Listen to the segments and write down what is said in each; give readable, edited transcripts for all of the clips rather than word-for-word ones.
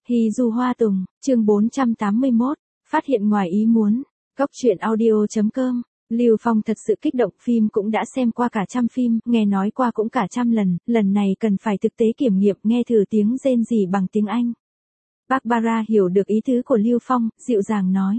Hy du hoa tùng, chương 481, phát hiện ngoài ý muốn. Góc truyện audio.com. Lưu Phong thật sự kích động, phim cũng đã xem qua cả trăm phim, nghe nói qua cũng cả trăm lần, lần này cần phải thực tế kiểm nghiệm, nghe thử tiếng rên rỉ bằng tiếng Anh. Barbara hiểu được ý tứ của Lưu Phong, dịu dàng nói.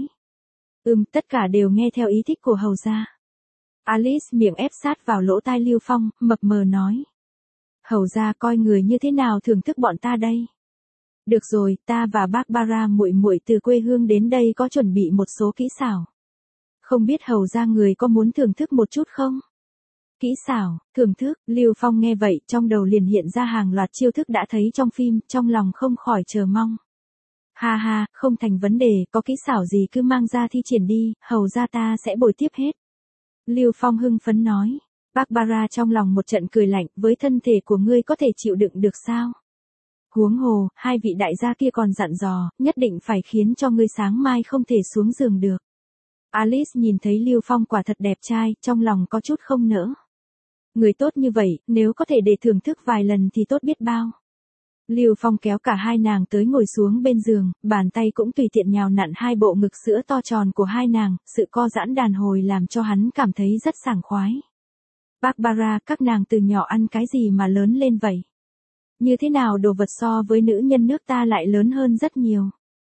Tất cả đều nghe theo ý thích của hầu gia. Alice miệng ép sát vào lỗ tai Lưu Phong, mập mờ nói. Hầu gia coi người như thế nào thưởng thức bọn ta đây? Được rồi, ta và Barbara muội muội từ quê hương đến đây có chuẩn bị một số kỹ xảo. Không biết hầu gia người có muốn thưởng thức một chút không? Kỹ xảo, thưởng thức, Lưu Phong nghe vậy, trong đầu liền hiện ra hàng loạt chiêu thức đã thấy trong phim, trong lòng không khỏi chờ mong. Ha ha, không thành vấn đề, có kỹ xảo gì cứ mang ra thi triển đi, hầu gia ta sẽ bồi tiếp hết. Lưu Phong hưng phấn nói. Barbara trong lòng một trận cười lạnh, với thân thể của ngươi có thể chịu đựng được sao? Huống hồ, hai vị đại gia kia còn dặn dò, nhất định phải khiến cho ngươi sáng mai không thể xuống giường được. Alice nhìn thấy Lưu Phong quả thật đẹp trai, trong lòng có chút không nỡ. Người tốt như vậy, nếu có thể để thưởng thức vài lần thì tốt biết bao. Lưu Phong kéo cả hai nàng tới ngồi xuống bên giường, bàn tay cũng tùy tiện nhào nặn hai bộ ngực sữa to tròn của hai nàng, sự co giãn đàn hồi làm cho hắn cảm thấy rất sảng khoái. Barbara, các nàng từ nhỏ ăn cái gì mà lớn lên vậy? Như thế nào đồ vật so với nữ nhân nước ta lại lớn hơn rất nhiều?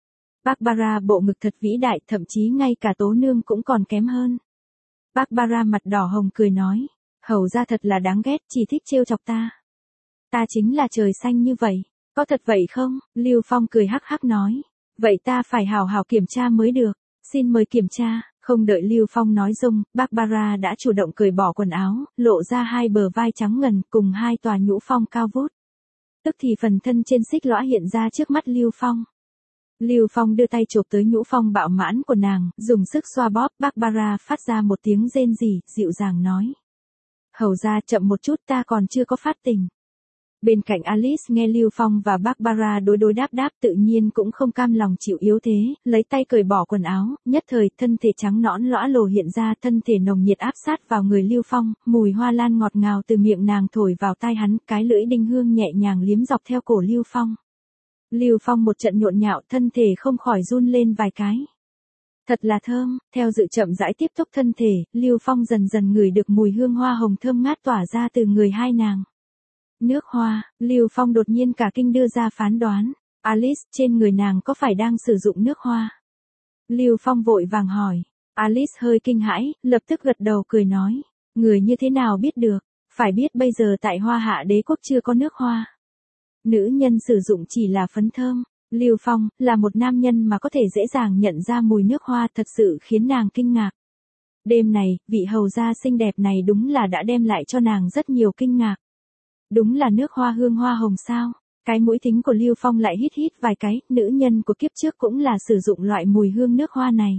Barbara bộ ngực thật vĩ đại, thậm chí ngay cả Tố Nương cũng còn kém hơn. Barbara mặt đỏ hồng cười nói, hầu ra thật là đáng ghét, chỉ thích trêu chọc ta. Ta chính là trời xanh như vậy, có thật vậy không? Lưu Phong cười hắc hắc nói, vậy ta phải hào hào kiểm tra mới được, xin mời kiểm tra. Không đợi Lưu Phong nói dung, Barbara đã chủ động cởi bỏ quần áo, lộ ra hai bờ vai trắng ngần cùng hai tòa nhũ phong cao vút. Tức thì phần thân trên xích lõa hiện ra trước mắt Lưu Phong. Lưu Phong đưa tay chộp tới nhũ phong bạo mãn của nàng, dùng sức xoa bóp. Barbara phát ra một tiếng rên rỉ, dịu dàng nói. Hầu ra chậm một chút, ta còn chưa có phát tình. Bên cạnh Alice nghe Lưu Phong và Barbara đối đáp tự nhiên cũng không cam lòng chịu yếu thế, lấy tay cởi bỏ quần áo, nhất thời thân thể trắng nõn lõa lồ hiện ra, thân thể nồng nhiệt áp sát vào người Lưu Phong, mùi hoa lan ngọt ngào từ miệng nàng thổi vào tai hắn, cái lưỡi đinh hương nhẹ nhàng liếm dọc theo cổ Lưu Phong. Lưu Phong một trận nhộn nhạo, thân thể không khỏi run lên vài cái. Thật là thơm, theo dự chậm rãi tiếp xúc thân thể, Lưu Phong dần dần ngửi được mùi hương hoa hồng thơm ngát tỏa ra từ người hai nàng. Nước hoa, Lưu Phong đột nhiên cả kinh đưa ra phán đoán. Alice, trên người nàng có phải đang sử dụng nước hoa? Lưu Phong vội vàng hỏi. Alice hơi kinh hãi, lập tức gật đầu cười nói. Người như thế nào biết được? Phải biết bây giờ tại Hoa Hạ Đế quốc chưa có nước hoa. Nữ nhân sử dụng chỉ là phấn thơm. Lưu Phong, là một nam nhân mà có thể dễ dàng nhận ra mùi nước hoa thật sự khiến nàng kinh ngạc. Đêm này, vị hầu gia xinh đẹp này đúng là đã đem lại cho nàng rất nhiều kinh ngạc. Đúng là nước hoa hương hoa hồng sao? Cái mũi thính của Lưu Phong lại hít vài cái, nữ nhân của kiếp trước cũng là sử dụng loại mùi hương nước hoa này.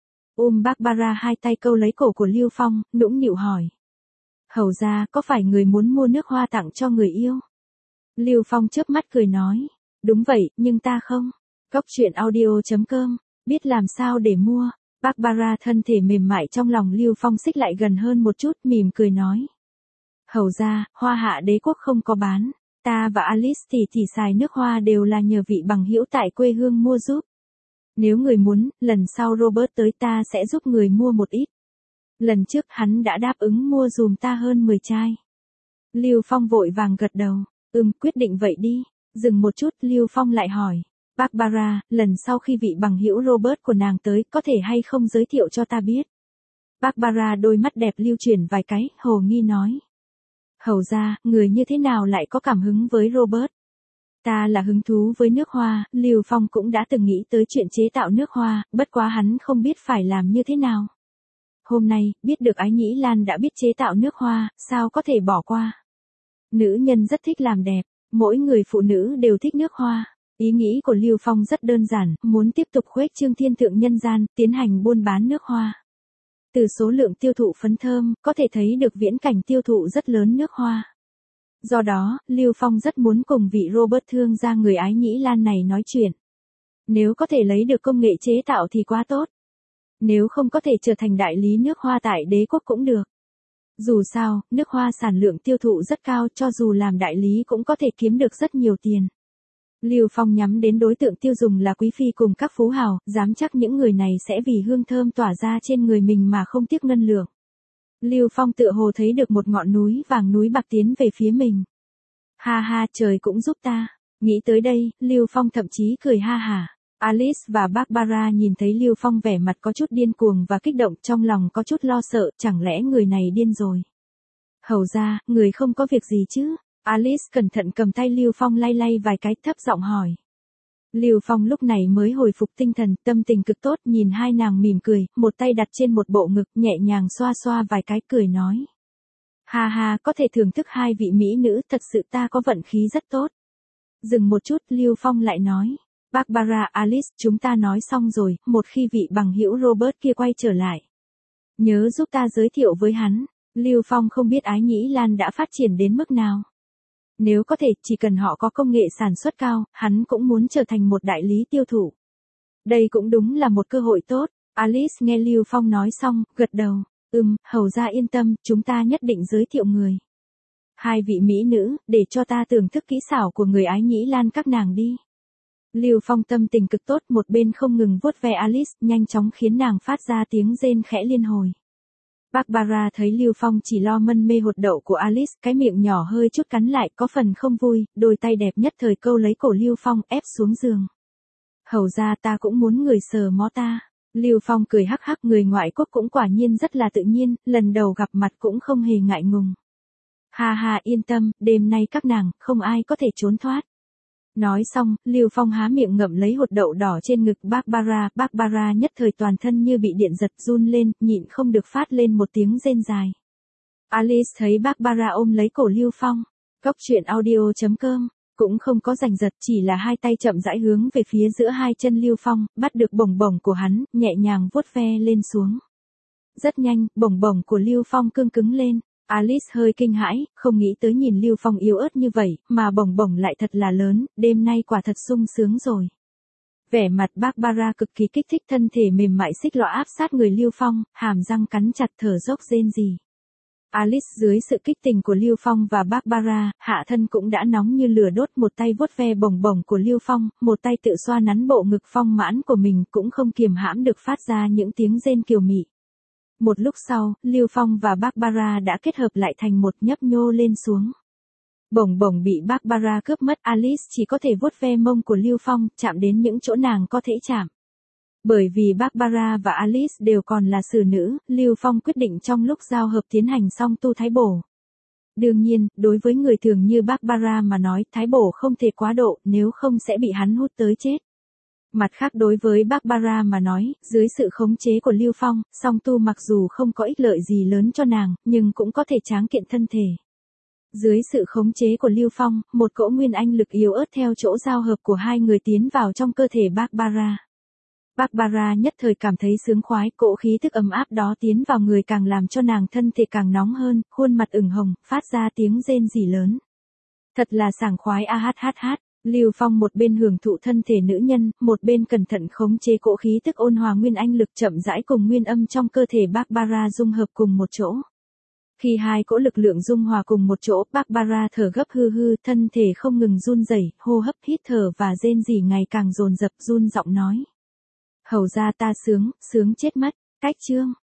Barbara hai tay câu lấy cổ của Lưu Phong, nũng nịu hỏi. Hầu ra, có phải người muốn mua nước hoa tặng cho người yêu? Lưu Phong chớp mắt cười nói. Đúng vậy, nhưng ta không. Góc truyện audio.com, biết làm sao để mua. Barbara thân thể mềm mại trong lòng Lưu Phong xích lại gần hơn một chút, mỉm cười nói. Hầu ra, Hoa Hạ Đế quốc không có bán. Ta và Alice thì xài nước hoa đều là nhờ vị bằng hữu tại quê hương mua giúp. Nếu người muốn, lần sau Robert tới ta sẽ giúp người mua một ít. Lần trước hắn đã đáp ứng mua dùm ta hơn 10 chai. Lưu Phong vội vàng gật đầu. Quyết định vậy đi. Dừng một chút, Lưu Phong lại hỏi. Barbara, lần sau khi vị bằng hữu Robert của nàng tới, có thể hay không giới thiệu cho ta biết? Barbara đôi mắt đẹp lưu chuyển vài cái, hồ nghi nói. Hầu ra, người như thế nào lại có cảm hứng với Robert? Ta là hứng thú với nước hoa, Lưu Phong cũng đã từng nghĩ tới chuyện chế tạo nước hoa, bất quá hắn không biết phải làm như thế nào. Hôm nay, biết được Ái Nhĩ Lan đã biết chế tạo nước hoa, sao có thể bỏ qua? Nữ nhân rất thích làm đẹp, mỗi người phụ nữ đều thích nước hoa. Ý nghĩ của Lưu Phong rất đơn giản, muốn tiếp tục khuếch trương thiên thượng nhân gian, tiến hành buôn bán nước hoa. Từ số lượng tiêu thụ phấn thơm, có thể thấy được viễn cảnh tiêu thụ rất lớn nước hoa. Do đó, Lưu Phong rất muốn cùng vị Robert thương gia người Ái Nhĩ Lan này nói chuyện. Nếu có thể lấy được công nghệ chế tạo thì quá tốt. Nếu không có thể trở thành đại lý nước hoa tại đế quốc cũng được. Dù sao, nước hoa sản lượng tiêu thụ rất cao, cho dù làm đại lý cũng có thể kiếm được rất nhiều tiền. Lưu Phong nhắm đến đối tượng tiêu dùng là quý phi cùng các phú hào, dám chắc những người này sẽ vì hương thơm tỏa ra trên người mình mà không tiếc ngân lượng. Lưu Phong tựa hồ thấy được một ngọn núi vàng núi bạc tiến về phía mình. Ha ha, trời cũng giúp ta. Nghĩ tới đây, Lưu Phong thậm chí cười ha hả. Alice và Barbara nhìn thấy Lưu Phong vẻ mặt có chút điên cuồng và kích động, trong lòng có chút lo sợ, chẳng lẽ người này điên rồi. Hầu ra, người không có việc gì chứ? Alice cẩn thận cầm tay Lưu Phong lay lay vài cái, thấp giọng hỏi. Lưu Phong lúc này mới hồi phục tinh thần, tâm tình cực tốt, nhìn hai nàng mỉm cười, một tay đặt trên một bộ ngực, nhẹ nhàng xoa xoa vài cái, cười nói. Ha ha, có thể thưởng thức hai vị mỹ nữ, thật sự ta có vận khí rất tốt. Dừng một chút, Lưu Phong lại nói. Barbara, Alice, chúng ta nói xong rồi, một khi vị bằng hữu Robert kia quay trở lại. Nhớ giúp ta giới thiệu với hắn. Lưu Phong không biết Ái Nhĩ Lan đã phát triển đến mức nào. Nếu có thể, chỉ cần họ có công nghệ sản xuất cao, hắn cũng muốn trở thành một đại lý tiêu thụ. Đây cũng đúng là một cơ hội tốt. Alice nghe Lưu Phong nói xong, gật đầu. Hầu ra yên tâm, chúng ta nhất định giới thiệu người. Hai vị mỹ nữ, để cho ta thưởng thức kỹ xảo của người Ái Nhĩ Lan các nàng đi. Lưu Phong tâm tình cực tốt, một bên không ngừng vuốt ve Alice, nhanh chóng khiến nàng phát ra tiếng rên khẽ liên hồi. Barbara thấy Lưu Phong chỉ lo mân mê hột đậu của Alice, cái miệng nhỏ hơi chút cắn lại, có phần không vui, đôi tay đẹp nhất thời câu lấy cổ Lưu Phong, ép xuống giường. Hầu ra ta cũng muốn người sờ mó ta. Lưu Phong cười hắc hắc, người ngoại quốc cũng quả nhiên rất là tự nhiên, lần đầu gặp mặt cũng không hề ngại ngùng. Ha ha, yên tâm, đêm nay các nàng, không ai có thể trốn thoát. Nói xong, Lưu Phong há miệng ngậm lấy hột đậu đỏ trên ngực Barbara nhất thời toàn thân như bị điện giật, run lên, nhịn không được phát lên một tiếng rên dài. Alice thấy Barbara ôm lấy cổ Lưu Phong. Góc truyện audio.com, cũng không có giành giật, chỉ là hai tay chậm rãi hướng về phía giữa hai chân Lưu Phong, bắt được bồng bồng của hắn, nhẹ nhàng vuốt ve lên xuống. Rất nhanh, bồng bồng của Lưu Phong cương cứng lên. Alice hơi kinh hãi, không nghĩ tới nhìn Lưu Phong yếu ớt như vậy, mà bồng bồng lại thật là lớn, đêm nay quả thật sung sướng rồi. Vẻ mặt Barbara cực kỳ kích thích, thân thể mềm mại xích lõa áp sát người Lưu Phong, hàm răng cắn chặt, thở dốc rên rỉ. Alice dưới sự kích tình của Lưu Phong và Barbara, hạ thân cũng đã nóng như lửa đốt, một tay vuốt ve bồng bồng của Lưu Phong, một tay tự xoa nắn bộ ngực phong mãn của mình, cũng không kiềm hãm được phát ra những tiếng rên kiều mị. Một lúc sau, Lưu Phong và Barbara đã kết hợp lại thành một, nhấp nhô lên xuống. Bồng bồng bị Barbara cướp mất, Alice chỉ có thể vuốt ve mông của Lưu Phong, chạm đến những chỗ nàng có thể chạm. Bởi vì Barbara và Alice đều còn là xử nữ, Lưu Phong quyết định trong lúc giao hợp tiến hành song tu thái bổ. Đương nhiên, đối với người thường như Barbara mà nói, thái bổ không thể quá độ, nếu không sẽ bị hắn hút tới chết. Mặt khác đối với Barbara mà nói, dưới sự khống chế của Lưu Phong, song tu mặc dù không có ích lợi gì lớn cho nàng, nhưng cũng có thể tráng kiện thân thể. Dưới sự khống chế của Lưu Phong, một cỗ nguyên anh lực yếu ớt theo chỗ giao hợp của hai người tiến vào trong cơ thể Barbara. Barbara nhất thời cảm thấy sướng khoái, cỗ khí thức ấm áp đó tiến vào người càng làm cho nàng thân thể càng nóng hơn, khuôn mặt ửng hồng, phát ra tiếng rên rỉ lớn. Thật là sảng khoái a hát hát hát. Lưu Phong một bên hưởng thụ thân thể nữ nhân, một bên cẩn thận khống chế cỗ khí tức ôn hòa nguyên anh lực chậm rãi cùng nguyên âm trong cơ thể Barbara dung hợp cùng một chỗ. Khi hai cỗ lực lượng dung hòa cùng một chỗ, Barbara thở gấp hư hư, thân thể không ngừng run rẩy, hô hấp hít thở và rên rỉ ngày càng dồn dập, run giọng nói. Hầu ra ta sướng chết mất. Cách chương